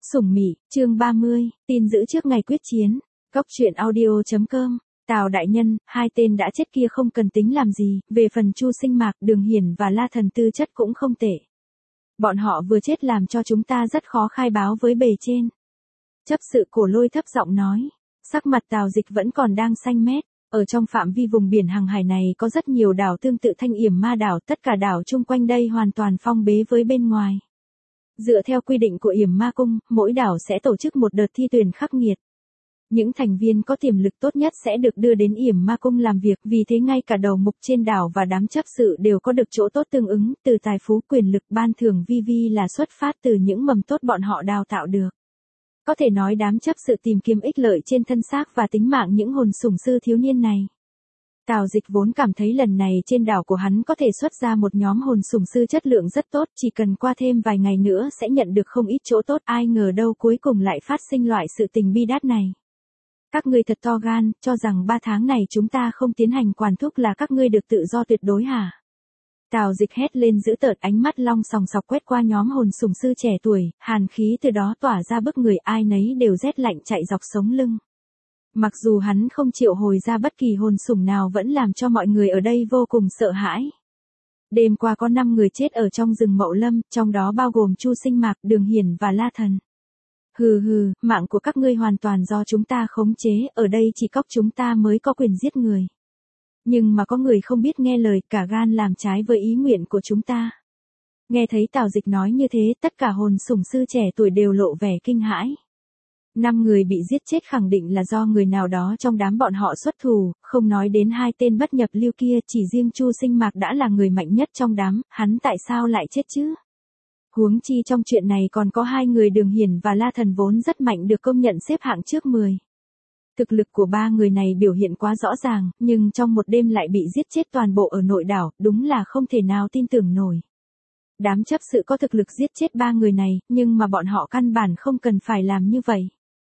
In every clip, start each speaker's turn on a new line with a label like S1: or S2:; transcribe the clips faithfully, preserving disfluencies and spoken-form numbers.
S1: Sủng Mị, chương ba mươi, tin giữ trước ngày quyết chiến. Cốc truyện audio.com. Tào đại nhân, hai tên đã chết kia không cần tính làm gì, về phần Chu Sinh Mạc, Đường Hiển và La Thần tư chất cũng không tệ. Bọn họ vừa chết làm cho chúng ta rất khó khai báo với bề trên. Chấp sự Cổ Lôi thấp giọng nói, sắc mặt Tào Dịch vẫn còn đang xanh mét. Ở trong phạm vi vùng biển hàng hải này có rất nhiều đảo tương tự Thanh Yểm Ma đảo, tất cả đảo chung quanh đây hoàn toàn phong bế với bên ngoài. Dựa theo quy định của Yểm Ma Cung, mỗi đảo sẽ tổ chức một đợt thi tuyển khắc nghiệt. Những thành viên có tiềm lực tốt nhất sẽ được đưa đến Yểm Ma Cung làm việc, vì thế ngay cả đầu mục trên đảo và đám chấp sự đều có được chỗ tốt tương ứng, từ tài phú quyền lực ban thưởng vi vi là xuất phát từ những mầm tốt bọn họ đào tạo được. Có thể nói đám chấp sự tìm kiếm ích lợi trên thân xác và tính mạng những hồn sủng sư thiếu niên này. Tào Dịch vốn cảm thấy lần này trên đảo của hắn có thể xuất ra một nhóm hồn sủng sư chất lượng rất tốt, chỉ cần qua thêm vài ngày nữa sẽ nhận được không ít chỗ tốt, ai ngờ đâu cuối cùng lại phát sinh loại sự tình bi đát này. Các ngươi thật to gan, cho rằng ba tháng này chúng ta không tiến hành quản thúc là các ngươi được tự do tuyệt đối hả? Tào Dịch hét lên dữ tợn, ánh mắt long sòng sọc quét qua nhóm hồn sủng sư trẻ tuổi, hàn khí từ đó tỏa ra bức người, ai nấy đều rét lạnh chạy dọc sống lưng. Mặc dù hắn không triệu hồi ra bất kỳ hồn sủng nào vẫn làm cho mọi người ở đây vô cùng sợ hãi. Đêm qua có năm người chết ở trong rừng Mậu Lâm, trong đó bao gồm Chu Sinh Mạc, Đường Hiển và La Thần. Hừ hừ, mạng của các ngươi hoàn toàn do chúng ta khống chế, ở đây chỉ cóc chúng ta mới có quyền giết người. Nhưng mà có người không biết nghe lời, cả gan làm trái với ý nguyện của chúng ta. Nghe thấy Tào Dịch nói như thế, tất cả hồn sủng sư trẻ tuổi đều lộ vẻ kinh hãi. Năm người bị giết chết khẳng định là do người nào đó trong đám bọn họ xuất thủ, không nói đến hai tên bất nhập lưu kia, chỉ riêng Chu Sinh Mạc đã là người mạnh nhất trong đám, hắn tại sao lại chết chứ? Huống chi trong chuyện này còn có hai người Đường Hiển và La Thần vốn rất mạnh được công nhận xếp hạng trước mười. Thực lực của ba người này biểu hiện quá rõ ràng, nhưng trong một đêm lại bị giết chết toàn bộ ở nội đảo, đúng là không thể nào tin tưởng nổi. Đám chấp sự có thực lực giết chết ba người này, nhưng mà bọn họ căn bản không cần phải làm như vậy.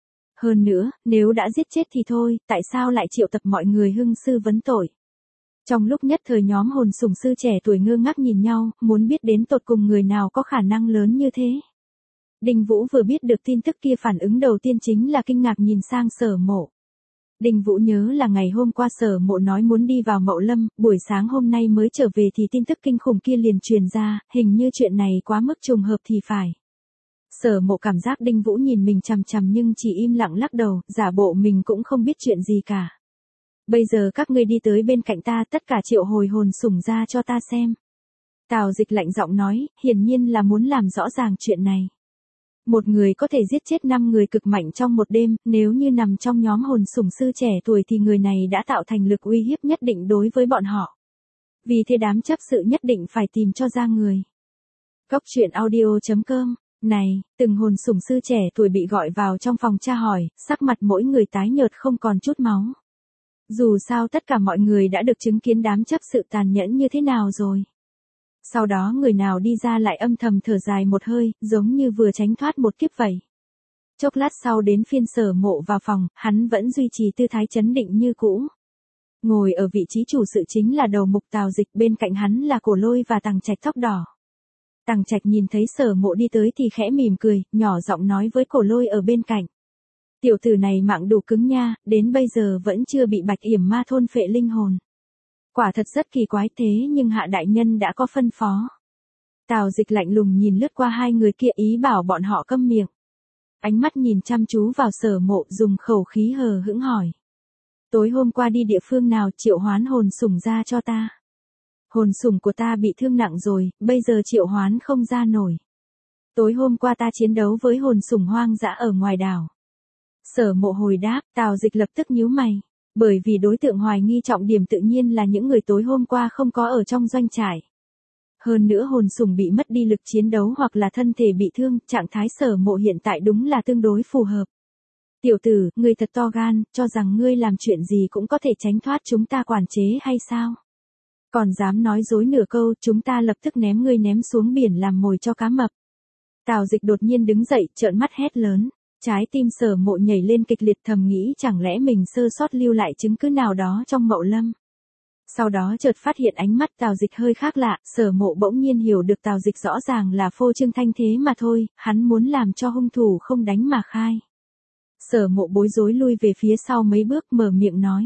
S1: Hơn nữa, nếu đã giết chết thì thôi, tại sao lại triệu tập mọi người hưng sư vấn tội? Trong lúc nhất thời nhóm hồn sủng sư trẻ tuổi ngơ ngác nhìn nhau, muốn biết đến tột cùng người nào có khả năng lớn như thế. Đinh Vũ vừa biết được tin tức kia phản ứng đầu tiên chính là kinh ngạc nhìn sang Sở Mộ. Đinh Vũ nhớ là ngày hôm qua Sở Mộ nói muốn đi vào Mậu Lâm, buổi sáng hôm nay mới trở về thì tin tức kinh khủng kia liền truyền ra, hình như chuyện này quá mức trùng hợp thì phải. Sở Mộ cảm giác Đinh Vũ nhìn mình chằm chằm nhưng chỉ im lặng lắc đầu, giả bộ mình cũng không biết chuyện gì cả. Bây giờ các ngươi đi tới bên cạnh ta, tất cả triệu hồi hồn sủng ra cho ta xem. Tào Dịch lạnh giọng nói, hiển nhiên là muốn làm rõ ràng chuyện này. Một người có thể giết chết năm người cực mạnh trong một đêm, nếu như nằm trong nhóm hồn sủng sư trẻ tuổi thì người này đã tạo thành lực uy hiếp nhất định đối với bọn họ. Vì thế đám chấp sự nhất định phải tìm cho ra người. Cốc truyện audio.com. Này, từng hồn sủng sư trẻ tuổi bị gọi vào trong phòng tra hỏi, sắc mặt mỗi người tái nhợt không còn chút máu. Dù sao tất cả mọi người đã được chứng kiến đám chấp sự tàn nhẫn như thế nào rồi. Sau đó người nào đi ra lại âm thầm thở dài một hơi, giống như vừa tránh thoát một kiếp vậy. Chốc lát sau đến phiên Sở Mộ vào phòng, hắn vẫn duy trì tư thái trấn định như cũ. Ngồi ở vị trí chủ sự chính là đầu mục Tào Dịch, bên cạnh hắn là Cổ Lôi và Tằng Trạch tóc đỏ. Tằng Trạch nhìn thấy Sở Mộ đi tới thì khẽ mỉm cười, nhỏ giọng nói với Cổ Lôi ở bên cạnh. Tiểu tử này mạng đủ cứng nha, đến bây giờ vẫn chưa bị Bạch Yểm Ma thôn phệ linh hồn. Quả thật rất kỳ quái, thế nhưng hạ đại nhân đã có phân phó. Tào Dịch lạnh lùng nhìn lướt qua hai người kia, ý bảo bọn họ câm miệng. Ánh mắt nhìn chăm chú vào Sở Mộ, dùng khẩu khí hờ hững hỏi. Tối hôm qua đi địa phương nào, triệu hoán hồn sủng ra cho ta. Hồn sủng của ta bị thương nặng rồi, bây giờ triệu hoán không ra nổi. Tối hôm qua ta chiến đấu với hồn sủng hoang dã ở ngoài đảo. Sở Mộ hồi đáp, Tào Dịch lập tức nhíu mày. Bởi vì đối tượng hoài nghi trọng điểm tự nhiên là những người tối hôm qua không có ở trong doanh trại. Hơn nữa hồn sủng bị mất đi lực chiến đấu hoặc là thân thể bị thương, trạng thái Sở Mộ hiện tại đúng là tương đối phù hợp. Tiểu tử, ngươi thật to gan, cho rằng ngươi làm chuyện gì cũng có thể tránh thoát chúng ta quản chế hay sao? Còn dám nói dối nửa câu, chúng ta lập tức ném ngươi ném xuống biển làm mồi cho cá mập. Tào Dịch đột nhiên đứng dậy, trợn mắt hét lớn. Trái tim Sở Mộ nhảy lên kịch liệt, thầm nghĩ chẳng lẽ mình sơ sót lưu lại chứng cứ nào đó trong Mậu Lâm. Sau đó chợt phát hiện ánh mắt Tào Dịch hơi khác lạ, Sở Mộ bỗng nhiên hiểu được Tào Dịch rõ ràng là phô trương thanh thế mà thôi, hắn muốn làm cho hung thủ không đánh mà khai. Sở Mộ bối rối lui về phía sau mấy bước mở miệng nói.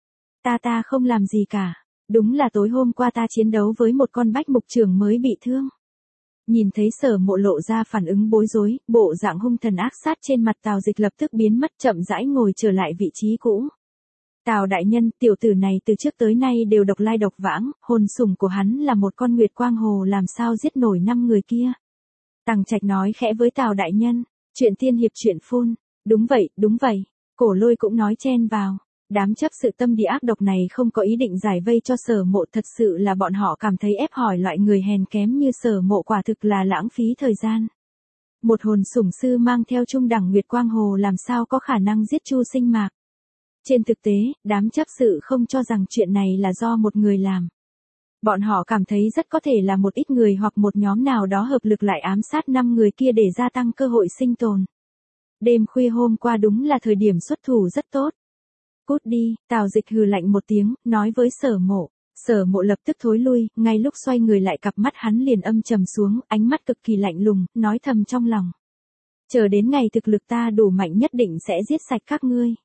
S1: Ta ta không làm gì cả, đúng là tối hôm qua ta chiến đấu với một con bách mục trưởng mới bị thương. Nhìn thấy Sở Mộ lộ ra phản ứng bối rối, bộ dạng hung thần ác sát trên mặt Tào Dịch lập tức biến mất, chậm rãi ngồi trở lại vị trí cũ. Tào đại nhân, tiểu tử này từ trước tới nay đều độc lai độc vãng, hồn sủng của hắn là một con nguyệt quang hồ, làm sao giết nổi năm người kia. Tằng Trạch nói khẽ với Tào đại nhân, chuyện tiên hiệp chuyện phun, đúng vậy, đúng vậy, Cổ Lôi cũng nói chen vào. Đám chấp sự tâm địa ác độc này không có ý định giải vây cho Sở Mộ, thật sự là bọn họ cảm thấy ép hỏi loại người hèn kém như Sở Mộ quả thực là lãng phí thời gian. Một hồn sủng sư mang theo trung đẳng nguyệt quang hồ làm sao có khả năng giết Chu Sinh Mạc. Trên thực tế, đám chấp sự không cho rằng chuyện này là do một người làm. Bọn họ cảm thấy rất có thể là một ít người hoặc một nhóm nào đó hợp lực lại ám sát năm người kia để gia tăng cơ hội sinh tồn. Đêm khuya hôm qua đúng là thời điểm xuất thủ rất tốt. Cút đi, Tào Dịch hừ lạnh một tiếng, nói với Sở Mộ. Sở Mộ lập tức thối lui, ngay lúc xoay người lại cặp mắt hắn liền âm trầm xuống, ánh mắt cực kỳ lạnh lùng, nói thầm trong lòng. Chờ đến ngày thực lực ta đủ mạnh nhất định sẽ giết sạch các ngươi.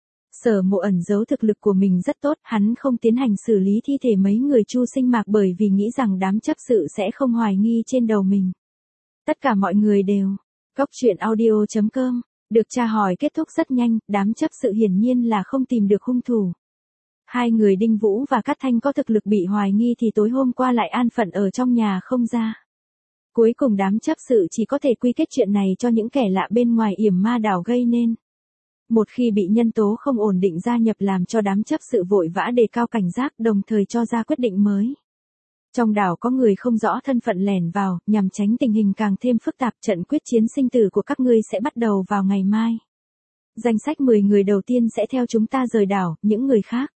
S1: Sở Mộ ẩn giấu thực lực của mình rất tốt, hắn không tiến hành xử lý thi thể mấy người Chu Sinh Mạc bởi vì nghĩ rằng đám chấp sự sẽ không hoài nghi trên đầu mình. Tất cả mọi người đều. Cốc truyện audio chấm com. Được tra hỏi kết thúc rất nhanh, đám chấp sự hiển nhiên là không tìm được hung thủ. Hai người Đinh Vũ và Cát Thanh có thực lực bị hoài nghi thì tối hôm qua lại an phận ở trong nhà không ra. Cuối cùng đám chấp sự chỉ có thể quy kết chuyện này cho những kẻ lạ bên ngoài yểm ma đảo gây nên. Một khi bị nhân tố không ổn định gia nhập làm cho đám chấp sự vội vã đề cao cảnh giác, đồng thời cho ra quyết định mới. Trong đảo có người không rõ thân phận lẻn vào, nhằm tránh tình hình càng thêm phức tạp, trận quyết chiến sinh tử của các ngươi sẽ bắt đầu vào ngày mai. Danh sách mười người đầu tiên sẽ theo chúng ta rời đảo, những người khác.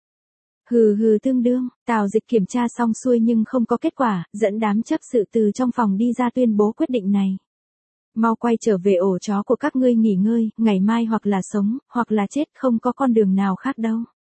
S1: Hừ hừ tương đương, Tào Dịch kiểm tra xong xuôi nhưng không có kết quả, dẫn đám chấp sự từ trong phòng đi ra tuyên bố quyết định này. Mau quay trở về ổ chó của các ngươi nghỉ ngơi, ngày mai hoặc là sống, hoặc là chết, không có con đường nào khác đâu.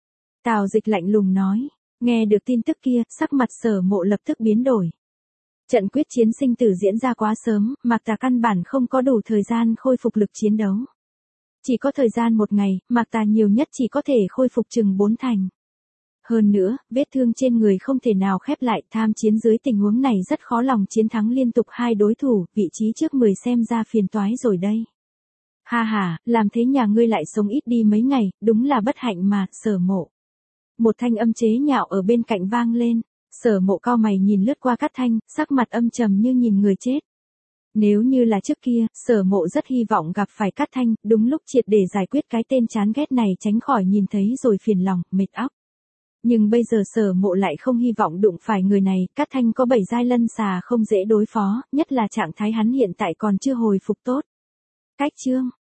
S1: Tào Dịch lạnh lùng nói. Nghe được tin tức kia, sắc mặt Sở Mộ lập tức biến đổi. Trận quyết chiến sinh tử diễn ra quá sớm, Mạc Tà căn bản không có đủ thời gian khôi phục lực chiến đấu. Chỉ có thời gian một ngày, Mạc Tà nhiều nhất chỉ có thể khôi phục chừng bốn thành. Hơn nữa, vết thương trên người không thể nào khép lại, tham chiến dưới tình huống này rất khó lòng chiến thắng liên tục hai đối thủ, vị trí trước mười xem ra phiền toái rồi đây. Ha ha, làm thế nhà ngươi lại sống ít đi mấy ngày, đúng là bất hạnh mà, Sở Mộ. Một thanh âm chế nhạo ở bên cạnh vang lên, Sở Mộ cau mày nhìn lướt qua Cát Thanh, sắc mặt âm trầm như nhìn người chết. Nếu như là trước kia, Sở Mộ rất hy vọng gặp phải Cát Thanh, đúng lúc triệt để giải quyết cái tên chán ghét này tránh khỏi nhìn thấy rồi phiền lòng, mệt óc. Nhưng bây giờ Sở Mộ lại không hy vọng đụng phải người này, Cát Thanh có bảy giai lân xà không dễ đối phó, nhất là trạng thái hắn hiện tại còn chưa hồi phục tốt. Cách chương